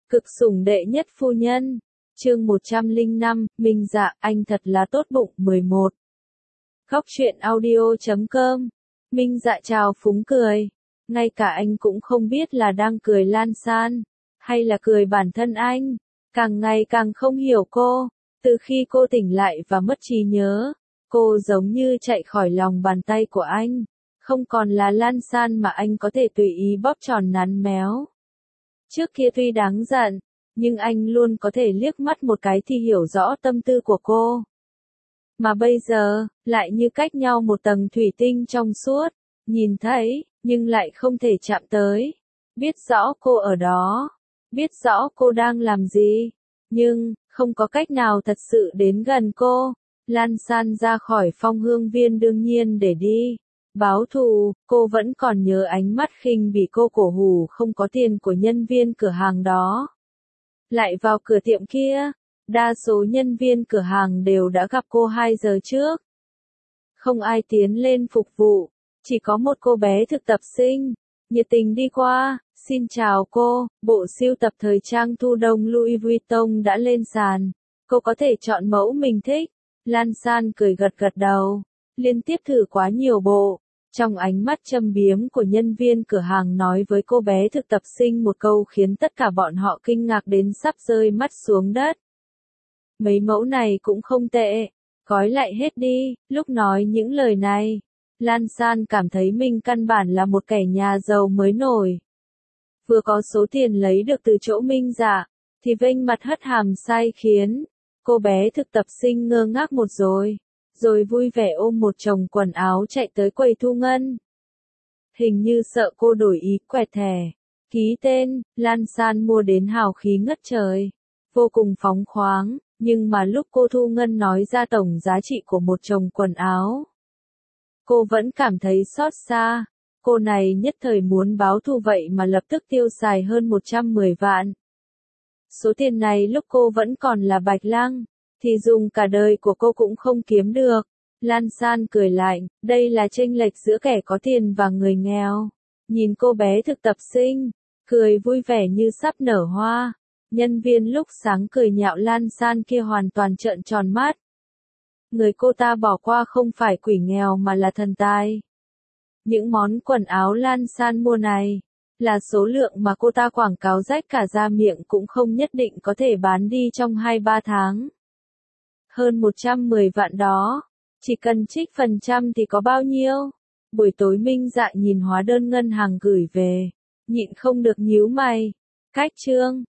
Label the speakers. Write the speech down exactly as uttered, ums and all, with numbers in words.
Speaker 1: Cực sủng đệ nhất phu nhân. Chương một trăm lẻ năm, Minh Dạ, anh thật là tốt bụng. mười một. Góc truyện audio chấm com. Minh Dạ chào phúng cười. Ngay cả anh cũng không biết là đang cười Lan San, hay là cười bản thân anh. Càng ngày càng không hiểu cô. Từ khi cô tỉnh lại và mất trí nhớ, cô giống như chạy khỏi lòng bàn tay của anh. Không còn là Lan San mà anh có thể tùy ý bóp tròn nắn méo. Trước kia tuy đáng giận, nhưng anh luôn có thể liếc mắt một cái thì hiểu rõ tâm tư của cô. Mà bây giờ, lại như cách nhau một tầng thủy tinh trong suốt, nhìn thấy, nhưng lại không thể chạm tới. Biết rõ cô ở đó, biết rõ cô đang làm gì, nhưng, không có cách nào thật sự đến gần cô. Lan San ra khỏi Phong Hương Viên đương nhiên để đi báo thù. Cô vẫn còn nhớ ánh mắt khinh bỉ cô cổ hủ không có tiền của nhân viên cửa hàng đó. Lại vào cửa tiệm kia, đa số nhân viên cửa hàng đều đã gặp cô hai giờ trước. Không ai tiến lên phục vụ, chỉ có một cô bé thực tập sinh, nhiệt tình đi qua, xin chào cô, bộ sưu tập thời trang thu đông Louis Vuitton đã lên sàn, cô có thể chọn mẫu mình thích. Lan San cười gật gật đầu, liên tiếp thử quá nhiều bộ. Trong ánh mắt châm biếm của nhân viên cửa hàng nói với cô bé thực tập sinh một câu khiến tất cả bọn họ kinh ngạc đến sắp rơi mắt xuống đất. Mấy mẫu này cũng không tệ, gói lại hết đi. Lúc nói những lời này, Lan San cảm thấy mình căn bản là một kẻ nhà giàu mới nổi. Vừa có số tiền lấy được từ chỗ Minh Dạ, thì vênh mặt hất hàm sai khiến cô bé thực tập sinh ngơ ngác một rồi. Rồi vui vẻ ôm một chồng quần áo chạy tới quầy thu ngân. Hình như sợ cô đổi ý quẹt thẻ, ký tên. Lan San mua đến hào khí ngất trời, vô cùng phóng khoáng, nhưng mà lúc cô thu ngân nói ra tổng giá trị của một chồng quần áo, cô vẫn cảm thấy xót xa. Cô này nhất thời muốn báo thù vậy mà lập tức tiêu xài hơn một trăm mười vạn. Số tiền này lúc cô vẫn còn là bạch lang, thì dùng cả đời của cô cũng không kiếm được. Lan San cười lạnh, đây là chênh lệch giữa kẻ có tiền và người nghèo. Nhìn cô bé thực tập sinh, cười vui vẻ như sắp nở hoa. Nhân viên lúc sáng cười nhạo Lan San kia hoàn toàn trợn tròn mắt. Người cô ta bỏ qua không phải quỷ nghèo mà là thần tài. Những món quần áo Lan San mua này, là số lượng mà cô ta quảng cáo rách cả da miệng cũng không nhất định có thể bán đi trong hai ba tháng. Hơn một trăm mười vạn đó, chỉ cần trích phần trăm thì có bao nhiêu? Buổi tối Minh Dạ nhìn hóa đơn ngân hàng gửi về, nhịn không được nhíu mày. Cách chương